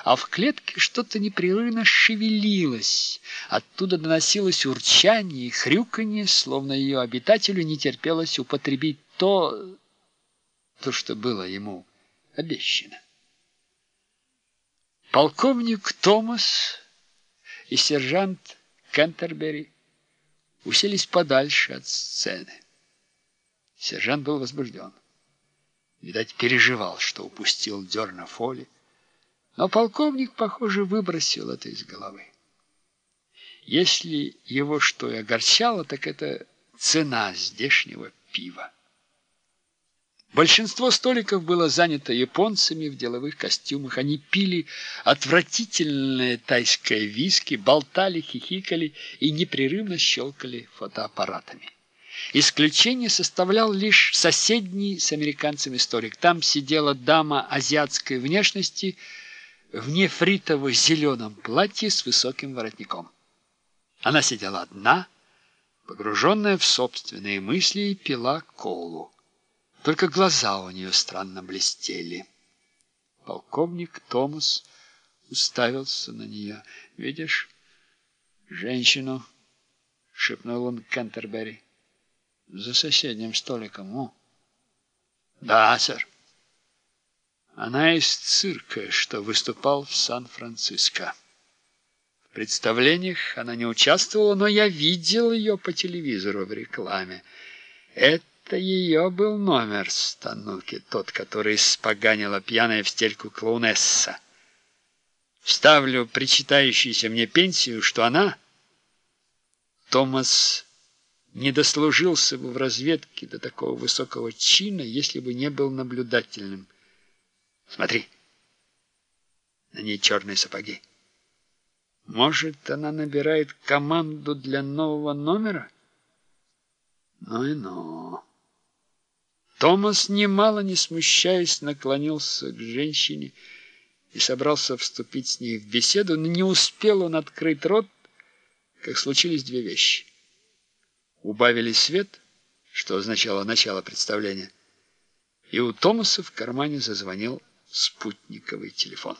а в клетке что-то непрерывно шевелилось. Оттуда доносилось урчание и хрюканье, словно ее обитателю не терпелось употребить то, что было ему обещано. Полковник Томас и сержант Кентербери уселись подальше от сцены. Сержант был возбужден. Видать, переживал, что упустил дерна Фоли. Но полковник, похоже, выбросил это из головы. Если его что и огорчало, так это цена здешнего пива. Большинство столиков было занято японцами в деловых костюмах. Они пили отвратительное тайское виски, болтали, хихикали и непрерывно щелкали фотоаппаратами. Исключение составлял лишь соседний с американцами столик. Там сидела дама азиатской внешности в нефритово-зеленом платье с высоким воротником. Она сидела одна, погруженная в собственные мысли, и пила колу. Только глаза у нее странно блестели. Полковник Томас уставился на нее. «Видишь женщину?» — шепнул он Кентербери. «За соседним столиком, «Да, сэр. Она из цирка, что выступал в Сан-Франциско. В представлениях она не участвовала, но я видел ее по телевизору в рекламе. Это ее был номер с Тануки, тот, который испоганила пьяная в стельку клоунесса. Ставлю причитающуюся мне пенсию, что она, Томас, не дослужился бы в разведке до такого высокого чина, если бы не был наблюдательным. Смотри, на ней черные сапоги. Может, она набирает команду для нового номера? Ну и ну». Томас, немало не смущаясь, наклонился к женщине и собрался вступить с ней в беседу, но не успел он открыть рот, как случились две вещи. Убавили свет, что означало начало представления, и у Томаса в кармане зазвонил спутниковый телефон.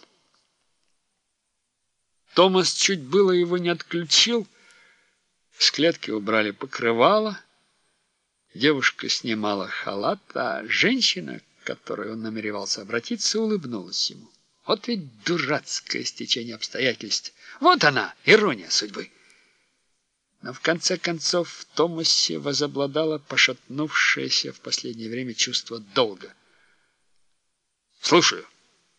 Томас чуть было его не отключил. С клетки убрали покрывало, девушка снимала халат, а женщина, к которой он намеревался обратиться, улыбнулась ему. Вот ведь дурацкое стечение обстоятельств. Вот она, ирония судьбы. Но в конце концов в Томасе возобладало пошатнувшееся в последнее время чувство долга. «Слушаю».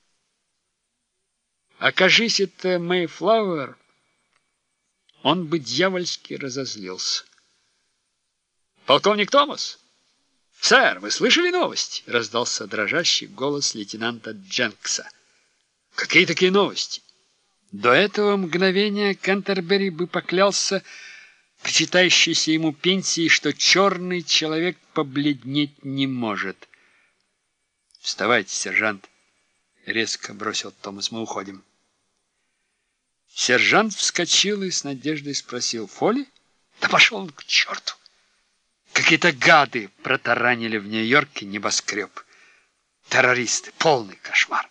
Окажись это Мэйфлауэр, он бы дьявольски разозлился. «Полковник Томас? Сэр, вы слышали новости?» — раздался дрожащий голос лейтенанта Дженкса. «Какие такие новости?» До этого мгновения Кентербери бы поклялся причитающейся ему пенсии, что черный человек побледнеть не может. «Вставайте, сержант!» — резко бросил Томас. «Мы уходим». Сержант вскочил и с надеждой спросил: «Фоли?» «Да пошел он к черту! Какие-то гады протаранили в Нью-Йорке небоскреб. Террористы! Полный кошмар!»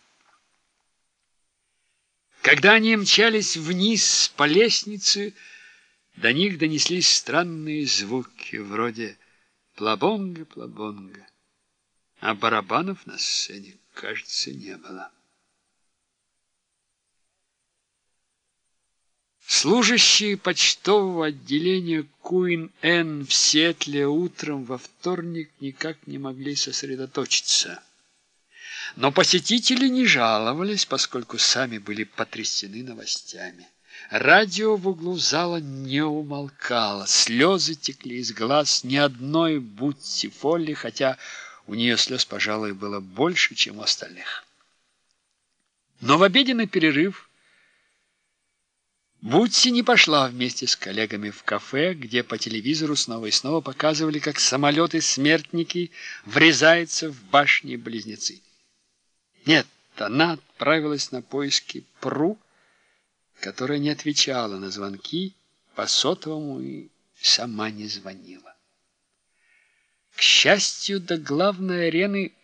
Когда они мчались вниз по лестнице, до них донеслись странные звуки, вроде «плабонга-плабонга», а барабанов на сцене, кажется, не было. Служащие почтового отделения Куин-Эн в Сиэтле утром во вторник никак не могли сосредоточиться. Но посетители не жаловались, поскольку сами были потрясены новостями. Радио в углу зала не умолкало, слезы текли из глаз ни одной Бутси Фолли, хотя у нее слез, пожалуй, было больше, чем у остальных. Но в обеденный перерыв Бутси не пошла вместе с коллегами в кафе, где по телевизору снова и снова показывали, как самолеты-смертники врезаются в башни-близнецы. Нет, она отправилась на поиски Пру, которая не отвечала на звонки по сотовому и сама не звонила. К счастью, до главной арены